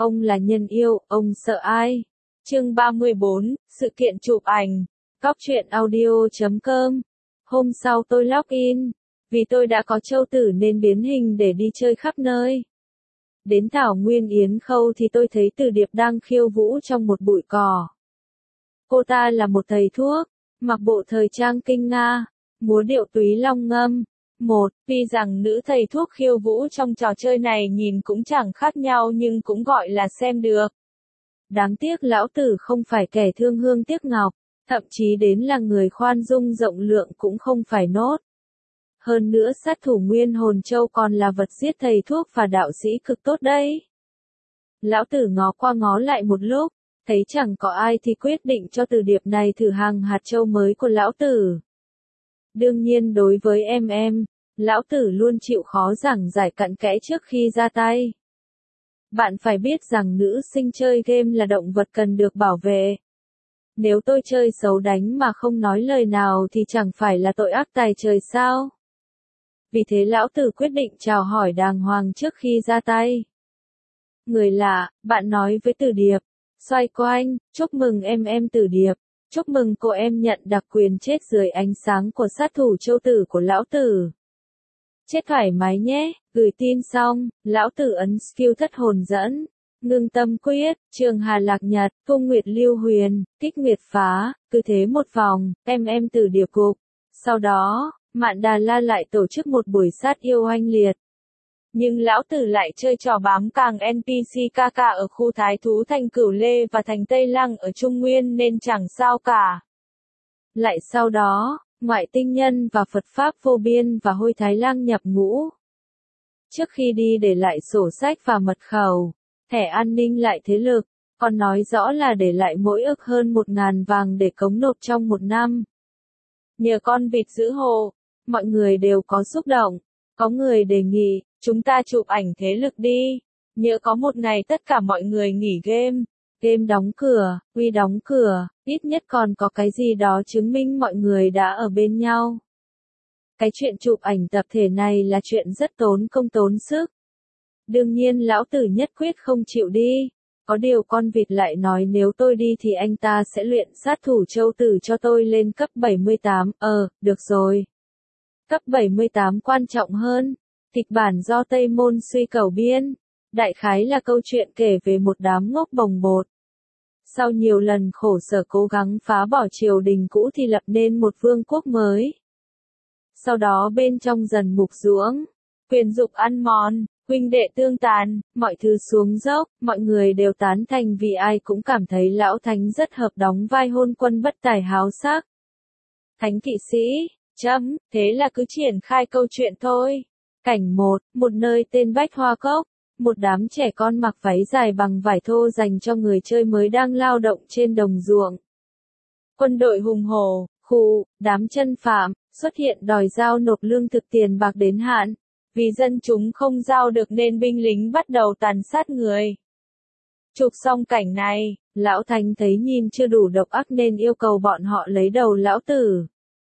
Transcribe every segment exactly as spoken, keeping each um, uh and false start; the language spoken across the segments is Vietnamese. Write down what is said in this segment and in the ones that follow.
Ông là nhân yêu, ông sợ ai? Chương ba mươi bốn, sự kiện chụp ảnh. Góc truyện audio chấm com. Hôm sau tôi log in. Vì tôi đã có Châu Tử nên biến hình để đi chơi khắp nơi. Đến Thảo Nguyên Yến Khâu thì tôi thấy Từ Điệp đang khiêu vũ trong một bụi cỏ. Cô ta là một thầy thuốc, mặc bộ thời trang kinh Nga, múa điệu túy long ngâm. Một, tuy rằng nữ thầy thuốc khiêu vũ trong trò chơi này nhìn cũng chẳng khác nhau nhưng cũng gọi là xem được. Đáng tiếc lão tử không phải kẻ thương hương tiếc ngọc, thậm chí đến là người khoan dung rộng lượng cũng không phải nốt. Hơn nữa sát thủ Nguyên Hồn Châu còn là vật giết thầy thuốc và đạo sĩ cực tốt đấy. Lão tử ngó qua ngó lại một lúc, thấy chẳng có ai thì quyết định cho Từ Điệp này thử hàng hạt châu mới của lão tử. Đương nhiên đối với em em, lão tử luôn chịu khó giảng giải cặn kẽ trước khi ra tay. Bạn phải biết rằng nữ sinh chơi game là động vật cần được bảo vệ. Nếu tôi chơi xấu đánh mà không nói lời nào thì chẳng phải là tội ác tày trời sao? Vì thế lão tử quyết định chào hỏi đàng hoàng trước khi ra tay. Người lạ, bạn nói với Từ Điệp, xoay quanh, chúc mừng em em Từ Điệp, chúc mừng cô em nhận đặc quyền chết dưới ánh sáng của sát thủ Châu Tử của lão tử. Chết thoải mái nhé, gửi tin xong, lão tử ấn skill thất hồn dẫn, ngưng tâm quyết, trường Hà Lạc Nhật, cung nguyệt lưu huyền, kích nguyệt phá, cứ thế một vòng, em em Từ Điệp cục. Sau đó, Mạn Đà La lại tổ chức một buổi sát yêu oanh liệt. Nhưng lão tử lại chơi trò bám càng en pê xê ca ca ở khu thái thú thành Cửu Lê và thành Tây Lăng ở Trung Nguyên nên chẳng sao cả. Lại sau đó, ngoại tinh nhân và Phật Pháp vô biên và Hôi Thái Lang nhập ngũ. Trước khi đi để lại sổ sách và mật khẩu, thẻ an ninh lại thế lực, còn nói rõ là để lại mỗi ức hơn một ngàn vàng để cống nộp trong một năm. Nhờ con vịt giữ hồ, mọi người đều có xúc động, có người đề nghị, chúng ta chụp ảnh thế lực đi, nhỡ có một ngày tất cả mọi người nghỉ game. Game đóng cửa, Uy đóng cửa, ít nhất còn có cái gì đó chứng minh mọi người đã ở bên nhau. Cái chuyện chụp ảnh tập thể này là chuyện rất tốn công tốn sức. Đương nhiên lão tử nhất quyết không chịu đi. Có điều con vịt lại nói nếu tôi đi thì anh ta sẽ luyện sát thủ Châu Tử cho tôi lên cấp bảy mươi tám, ờ, được rồi. Cấp bảy mươi tám quan trọng hơn. Kịch bản do Tây Môn Suy Cẩu biên. Đại khái là câu chuyện kể về một đám ngốc bồng bột. Sau nhiều lần khổ sở cố gắng phá bỏ triều đình cũ thì lập nên một vương quốc mới. Sau đó bên trong dần mục ruỗng, quyền dục ăn mòn, huynh đệ tương tàn, mọi thứ xuống dốc, mọi người đều tán thành vì ai cũng cảm thấy lão thánh rất hợp đóng vai hôn quân bất tài háo sắc. Thánh kỵ sĩ, chấm, thế là cứ triển khai câu chuyện thôi. Cảnh một, một nơi tên Bách Hoa Cốc. Một đám trẻ con mặc váy dài bằng vải thô dành cho người chơi mới đang lao động trên đồng ruộng. Quân đội hùng hổ, khu, đám chân phạm, xuất hiện đòi giao nộp lương thực tiền bạc đến hạn. Vì dân chúng không giao được nên binh lính bắt đầu tàn sát người. Chụp xong cảnh này, lão thánh thấy nhìn chưa đủ độc ác nên yêu cầu bọn họ lấy đầu lão tử.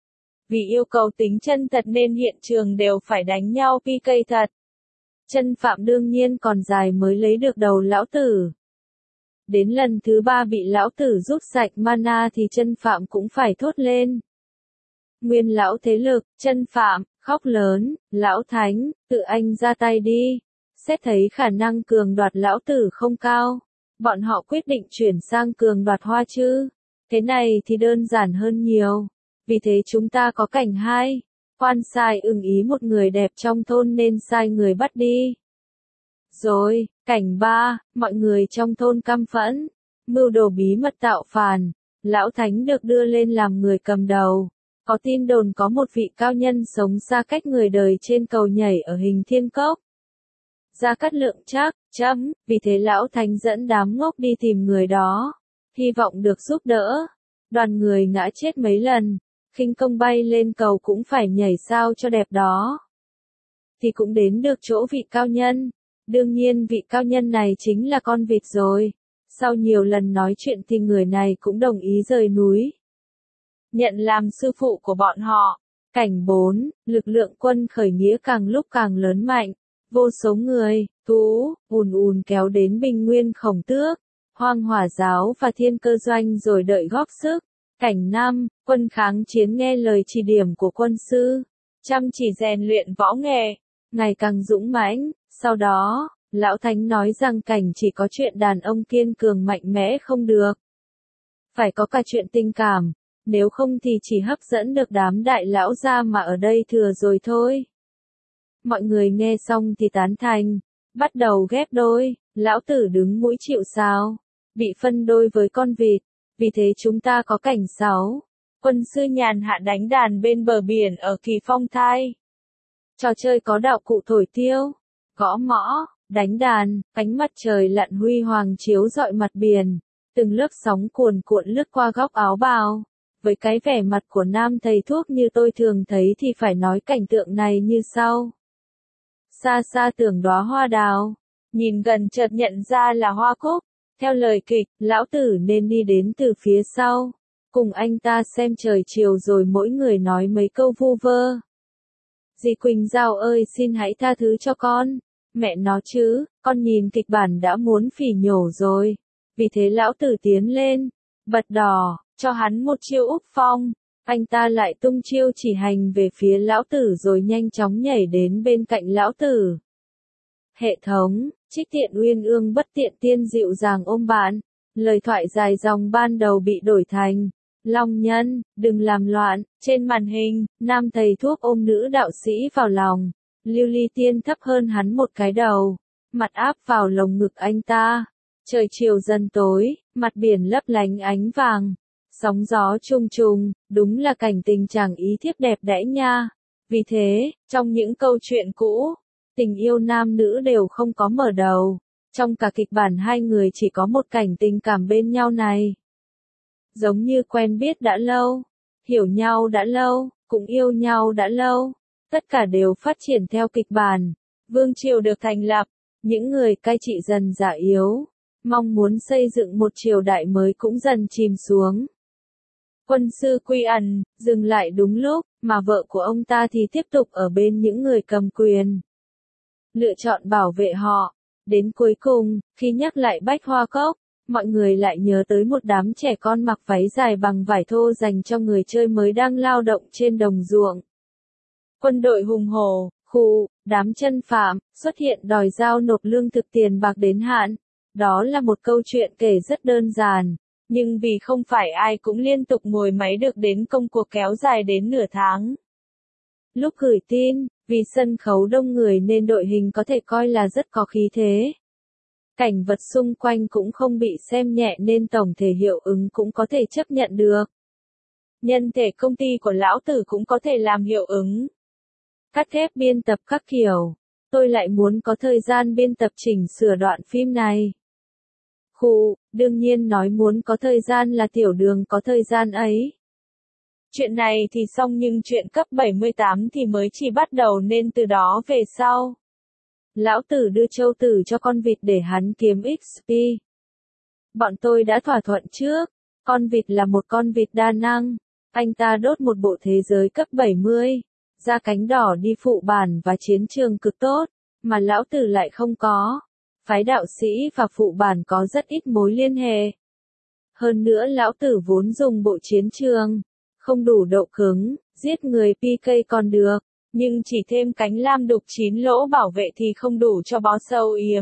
Vì yêu cầu tính chân thật nên hiện trường đều phải đánh nhau pê ca thật. Chân phạm đương nhiên còn dài mới lấy được đầu lão tử. Đến lần thứ ba bị lão tử rút sạch mana thì chân phạm cũng phải thốt lên. Nguyên lão thế lực, chân phạm, khóc lớn, lão thánh, tự anh ra tay đi. Xét thấy khả năng cường đoạt lão tử không cao. Bọn họ quyết định chuyển sang cường đoạt Hoa Chư. Thế này thì đơn giản hơn nhiều. Vì thế chúng ta có cảnh hai. Quan sai ưng ý một người đẹp trong thôn nên sai người bắt đi. Rồi, cảnh ba, mọi người trong thôn căm phẫn. Mưu đồ bí mật tạo phản. Lão thánh được đưa lên làm người cầm đầu. Có tin đồn có một vị cao nhân sống xa cách người đời trên cầu nhảy ở Hình Thiên Cốc. Gia Cát Lượng chắc, chấm, vì thế lão thánh dẫn đám ngốc đi tìm người đó. Hy vọng được giúp đỡ. Đoàn người ngã chết mấy lần. Khinh công bay lên cầu cũng phải nhảy sao cho đẹp đó. Thì cũng đến được chỗ vị cao nhân. Đương nhiên vị cao nhân này chính là con vịt rồi. Sau nhiều lần nói chuyện thì người này cũng đồng ý rời núi. Nhận làm sư phụ của bọn họ. Cảnh bốn, lực lượng quân khởi nghĩa càng lúc càng lớn mạnh. Vô số người, thú, ùn ùn kéo đến Bình Nguyên Khổng Tước, Hoang Hỏa Giáo và Thiên Cơ Doanh rồi đợi góp sức. Cảnh năm, quân kháng chiến nghe lời chỉ điểm của quân sư, chăm chỉ rèn luyện võ nghệ, ngày càng dũng mãnh. Sau đó, Lão Thánh nói rằng cảnh chỉ có chuyện đàn ông kiên cường mạnh mẽ không được. Phải có cả chuyện tình cảm, nếu không thì chỉ hấp dẫn được đám đại lão gia mà ở đây thừa rồi thôi. Mọi người nghe xong thì tán thành, bắt đầu ghép đôi, lão tử đứng mũi chịu sào, bị phân đôi với con vịt, vì thế chúng ta có cảnh sáu. Quân sư nhàn hạ đánh đàn bên bờ biển ở Kỳ Phong Thai. Trò chơi có đạo cụ thổi tiêu, gõ mõ, đánh đàn, ánh mặt trời lặn huy hoàng chiếu rọi mặt biển, từng lớp sóng cuồn cuộn lướt qua góc áo bào. Với cái vẻ mặt của nam thầy thuốc như tôi thường thấy thì phải nói cảnh tượng này như sau. Xa xa tưởng đóa hoa đào, nhìn gần chợt nhận ra là hoa cúc. Theo lời kịch, lão tử nên đi đến từ phía sau, cùng anh ta xem trời chiều rồi mỗi người nói mấy câu vu vơ. Dì Quỳnh Giao ơi xin hãy tha thứ cho con, mẹ nó chứ, con nhìn kịch bản đã muốn phỉ nhổ rồi. Vì thế lão tử tiến lên, bật đỏ, cho hắn một chiêu úp phong, anh ta lại tung chiêu chỉ hành về phía lão tử rồi nhanh chóng nhảy đến bên cạnh lão tử. Hệ thống, Trích Tiện Uyên Ương bất tiện tiên dịu dàng ôm bạn, lời thoại dài dòng ban đầu bị đổi thành, Long Nhân, đừng làm loạn. Trên màn hình, nam thầy thuốc ôm nữ đạo sĩ vào lòng, Lưu Ly Tiên thấp hơn hắn một cái đầu, mặt áp vào lồng ngực anh ta. Trời chiều dần tối, mặt biển lấp lánh ánh vàng, sóng gió trùng trùng, đúng là cảnh tình chàng ý thiếp đẹp đẽ nha. Vì thế, trong những câu chuyện cũ, tình yêu nam nữ đều không có mở đầu. Trong cả kịch bản hai người chỉ có một cảnh tình cảm bên nhau này. Giống như quen biết đã lâu, hiểu nhau đã lâu, cũng yêu nhau đã lâu. Tất cả đều phát triển theo kịch bản. Vương triều được thành lập, những người cai trị dần già yếu. Mong muốn xây dựng một triều đại mới cũng dần chìm xuống. Quân sư Quy Ẩn, dừng lại đúng lúc, mà vợ của ông ta thì tiếp tục ở bên những người cầm quyền. Lựa chọn bảo vệ họ. Đến cuối cùng, khi nhắc lại Bách Hoa Cốc, mọi người lại nhớ tới một đám trẻ con mặc váy dài bằng vải thô dành cho người chơi mới đang lao động trên đồng ruộng. Quân đội hùng hổ, khu, đám chân phạm, xuất hiện đòi giao nộp lương thực tiền bạc đến hạn. Đó là một câu chuyện kể rất đơn giản, nhưng vì không phải ai cũng liên tục ngồi máy được đến công cuộc kéo dài đến nửa tháng. Lúc gửi tin, vì sân khấu đông người nên đội hình có thể coi là rất có khí thế. Cảnh vật xung quanh cũng không bị xem nhẹ nên tổng thể hiệu ứng cũng có thể chấp nhận được. Nhân thể công ty của lão tử cũng có thể làm hiệu ứng. Cắt ghép biên tập các kiểu. Tôi lại muốn có thời gian biên tập chỉnh sửa đoạn phim này. Khu, đương nhiên nói muốn có thời gian là tiểu đường có thời gian ấy. Chuyện này thì xong nhưng chuyện cấp bảy mươi tám thì mới chỉ bắt đầu nên từ đó về sau. Lão tử đưa châu tử cho con vịt để hắn kiếm ích pê. Bọn tôi đã thỏa thuận trước, con vịt là một con vịt đa năng, anh ta đốt một bộ thế giới cấp bảy mươi, ra cánh đỏ đi phụ bản và chiến trường cực tốt, mà lão tử lại không có. Phái đạo sĩ và phụ bản có rất ít mối liên hệ. Hơn nữa lão tử vốn dùng bộ chiến trường, không đủ độ cứng, giết người pê ca còn được, nhưng chỉ thêm cánh lam đục chín lỗ bảo vệ thì không đủ cho bó sâu yếm.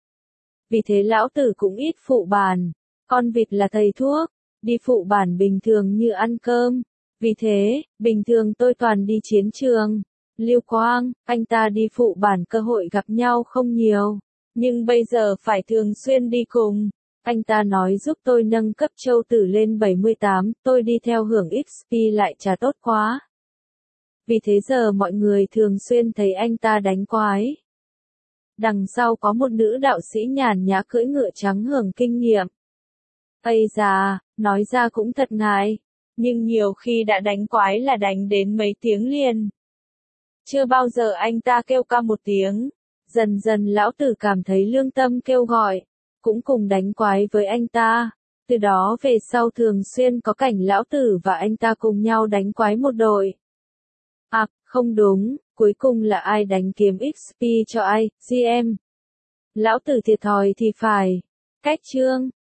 Vì thế lão tử cũng ít phụ bản, con vịt là thầy thuốc, đi phụ bản bình thường như ăn cơm. Vì thế, bình thường tôi toàn đi chiến trường. Lưu Quang, anh ta đi phụ bản cơ hội gặp nhau không nhiều. Nhưng bây giờ phải thường xuyên đi cùng. Anh ta nói giúp tôi nâng cấp châu tử lên bảy mươi tám, tôi đi theo hưởng ích pê lại chả tốt quá. Vì thế giờ mọi người thường xuyên thấy anh ta đánh quái. Đằng sau có một nữ đạo sĩ nhàn nhã cưỡi ngựa trắng hưởng kinh nghiệm. Ây da, nói ra cũng thật ngại. Nhưng nhiều khi đã đánh quái là đánh đến mấy tiếng liền. Chưa bao giờ anh ta kêu ca một tiếng. Dần dần lão tử cảm thấy lương tâm kêu gọi, cũng cùng đánh quái với anh ta. Từ đó về sau thường xuyên có cảnh lão tử và anh ta cùng nhau đánh quái một đội. À, không đúng, cuối cùng là ai đánh kiếm ích pê cho ai, giê em. Lão tử thiệt thòi thì phải. Cách chương.